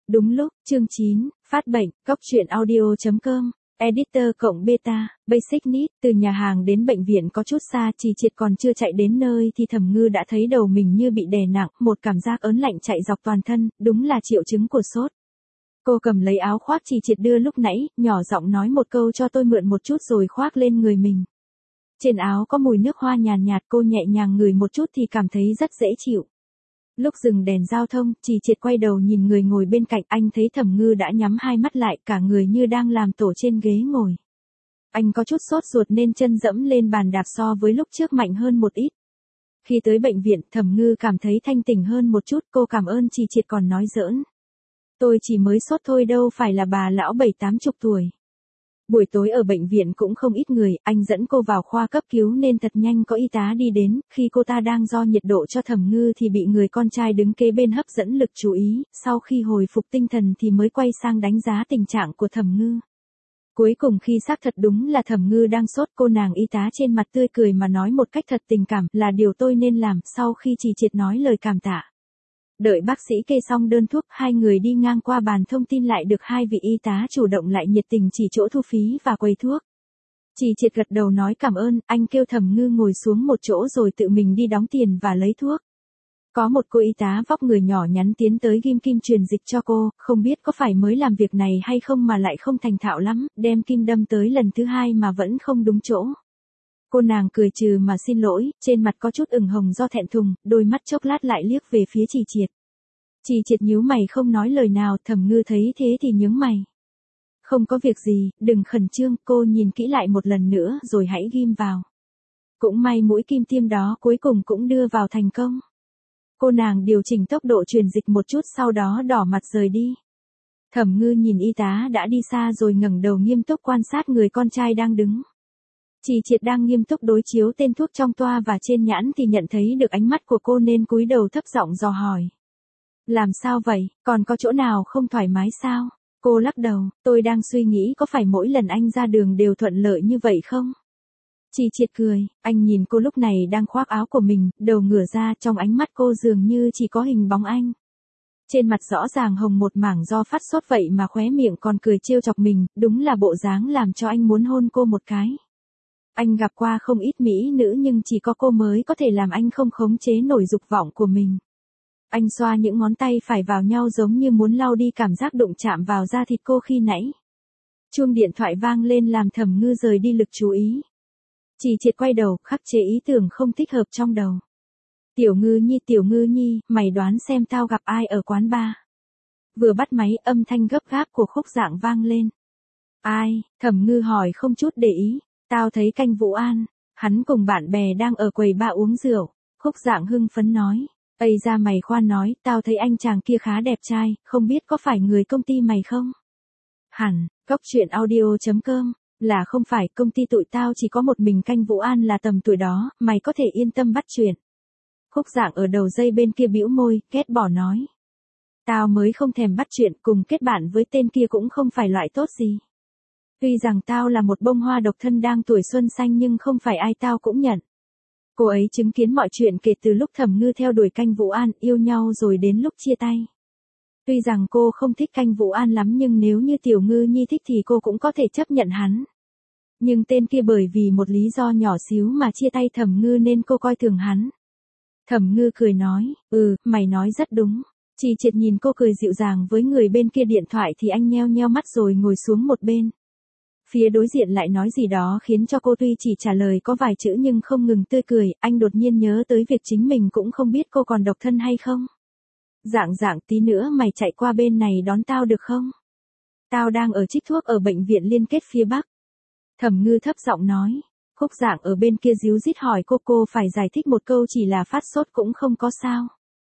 Đúng lúc, chương 9, phát bệnh, cóc truyện audio.com, editor cộng beta, basic need, từ nhà hàng đến bệnh viện có chút xa, Trì Triệt còn chưa chạy đến nơi thì Thẩm Ngư đã thấy đầu mình như bị đè nặng, một cảm giác ớn lạnh chạy dọc toàn thân, đúng là triệu chứng của sốt. Cô cầm lấy áo khoác Trì Triệt đưa lúc nãy, nhỏ giọng nói một câu cho tôi mượn một chút rồi khoác lên người mình. Trên áo có mùi nước hoa nhàn nhạt, cô nhẹ nhàng ngửi một chút thì cảm thấy rất dễ chịu. Lúc dừng đèn giao thông, Trì Triệt quay đầu nhìn người ngồi bên cạnh, anh thấy Thẩm Ngư đã nhắm hai mắt lại, cả người như đang làm tổ trên ghế ngồi. Anh có chút sốt ruột nên chân dẫm lên bàn đạp so với lúc trước mạnh hơn một ít. Khi tới bệnh viện, Thẩm Ngư cảm thấy thanh tỉnh hơn một chút, cô cảm ơn Trì Triệt còn nói giỡn. Tôi chỉ mới sốt thôi đâu phải là bà lão 70-80 tuổi. Buổi tối ở bệnh viện cũng không ít người, anh dẫn cô vào khoa cấp cứu nên thật nhanh có y tá đi đến, khi cô ta đang đo nhiệt độ cho Thẩm Ngư thì bị người con trai đứng kế bên hấp dẫn lực chú ý, sau khi hồi phục tinh thần thì mới quay sang đánh giá tình trạng của Thẩm Ngư. Cuối cùng khi xác thật đúng là Thẩm Ngư đang sốt, cô nàng y tá trên mặt tươi cười mà nói một cách thật tình cảm, là điều tôi nên làm. Sau khi Trì Triệt nói lời cảm tạ. Đợi bác sĩ kê xong đơn thuốc, hai người đi ngang qua bàn thông tin lại được hai vị y tá chủ động lại nhiệt tình chỉ chỗ thu phí và quầy thuốc. Trì Triệt gật đầu nói cảm ơn, anh kêu Thẩm Ngư ngồi xuống một chỗ rồi tự mình đi đóng tiền và lấy thuốc. Có một cô y tá vóc người nhỏ nhắn tiến tới ghim kim truyền dịch cho cô, không biết có phải mới làm việc này hay không mà lại không thành thạo lắm, đem kim đâm tới lần thứ hai mà vẫn không đúng chỗ. Cô nàng cười trừ mà xin lỗi, trên mặt có chút ửng hồng do thẹn thùng, đôi mắt chốc lát lại liếc về phía Trì Triệt. Trì Triệt nhíu mày không nói lời nào, Thẩm Ngư thấy thế thì nhướng mày. Không có việc gì, đừng khẩn trương, cô nhìn kỹ lại một lần nữa rồi hãy ghim vào. Cũng may mũi kim tiêm đó cuối cùng cũng đưa vào thành công. Cô nàng điều chỉnh tốc độ truyền dịch một chút sau đó đỏ mặt rời đi. Thẩm Ngư nhìn y tá đã đi xa rồi ngẩng đầu nghiêm túc quan sát người con trai đang đứng. Trì Triệt đang nghiêm túc đối chiếu tên thuốc trong toa và trên nhãn thì nhận thấy được ánh mắt của cô nên cúi đầu thấp giọng dò hỏi. Làm sao vậy, còn có chỗ nào không thoải mái sao? Cô lắc đầu, tôi đang suy nghĩ có phải mỗi lần anh ra đường đều thuận lợi như vậy không? Trì Triệt cười, anh nhìn cô lúc này đang khoác áo của mình, đầu ngửa ra, trong ánh mắt cô dường như chỉ có hình bóng anh. Trên mặt rõ ràng hồng một mảng do phát sốt vậy mà khóe miệng còn cười trêu chọc mình, đúng là bộ dáng làm cho anh muốn hôn cô một cái. Anh gặp qua không ít mỹ nữ nhưng chỉ có cô mới có thể làm anh không khống chế nổi dục vọng của mình. Anh xoa những ngón tay phải vào nhau giống như muốn lau đi cảm giác đụng chạm vào da thịt cô khi nãy. Chuông điện thoại vang lên làm Thẩm Ngư rời đi lực chú ý. Trì Triệt quay đầu, khắc chế ý tưởng không thích hợp trong đầu. Tiểu Ngư Nhi, mày đoán xem tao gặp ai ở quán bar. Vừa bắt máy, âm thanh gấp gáp của Khúc Dạng vang lên. Ai? Thẩm Ngư hỏi không chút để ý. Tao thấy Canh Vũ An, hắn cùng bạn bè đang ở quầy bar uống rượu. Khúc Dạng hưng phấn nói. Ây ra mày khoan nói, tao thấy anh chàng kia khá đẹp trai, không biết có phải người công ty mày không? Hẳn, cóc truyện audio.com, là không phải, công ty tụi tao chỉ có một mình Canh Vũ An là tầm tuổi đó, mày có thể yên tâm bắt chuyện. Khúc Dạng ở đầu dây bên kia bĩu môi, ghét bỏ nói. Tao mới không thèm bắt chuyện, cùng kết bạn với tên kia cũng không phải loại tốt gì. Tuy rằng tao là một bông hoa độc thân đang tuổi xuân xanh nhưng không phải ai tao cũng nhận. Cô ấy chứng kiến mọi chuyện kể từ lúc Thẩm Ngư theo đuổi Canh Vũ An, yêu nhau rồi đến lúc chia tay. Tuy rằng cô không thích Canh Vũ An lắm nhưng nếu như Tiểu Ngư Nhi thích thì cô cũng có thể chấp nhận hắn. Nhưng tên kia bởi vì một lý do nhỏ xíu mà chia tay Thẩm Ngư nên cô coi thường hắn. Thẩm Ngư cười nói, mày nói rất đúng. Trì Triệt nhìn cô cười dịu dàng với người bên kia điện thoại thì anh nheo nheo mắt rồi ngồi xuống một bên. Phía đối diện lại nói gì đó khiến cho cô tuy chỉ trả lời có vài chữ nhưng không ngừng tươi cười, anh đột nhiên nhớ tới việc chính mình cũng không biết cô còn độc thân hay không. Dạng tí nữa mày chạy qua bên này đón tao được không? Tao đang ở trích thuốc ở bệnh viện liên kết phía Bắc. Thẩm Ngư thấp giọng nói. Khúc Dạng ở bên kia díu dít hỏi cô phải giải thích một câu chỉ là phát sốt cũng không có sao.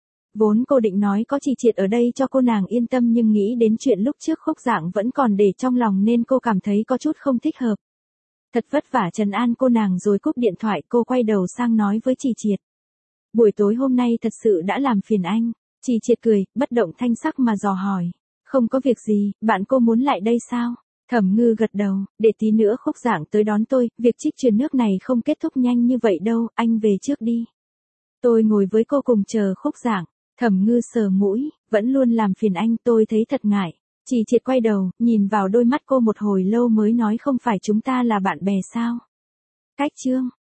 Vốn cô định nói có Trì Triệt ở đây cho cô nàng yên tâm nhưng nghĩ đến chuyện lúc trước Khúc Dạng vẫn còn để trong lòng nên cô cảm thấy có chút không thích hợp. Thật vất vả trấn an cô nàng rồi cúp điện thoại, cô quay đầu sang nói với Trì Triệt. Buổi tối hôm nay thật sự đã làm phiền anh. Trì Triệt cười, bất động thanh sắc mà dò hỏi. Không có việc gì, bạn cô muốn lại đây sao? Thẩm Ngư gật đầu, để tí nữa Khúc Dạng tới đón tôi, việc trích truyền nước này không kết thúc nhanh như vậy đâu, anh về trước đi. Tôi ngồi với cô cùng chờ Khúc Dạng. Thẩm Ngư sờ mũi, vẫn luôn làm phiền anh, tôi thấy thật ngại. Chỉ Triệt quay đầu, nhìn vào đôi mắt cô một hồi lâu mới nói, không phải chúng ta là bạn bè sao? Cách Trương,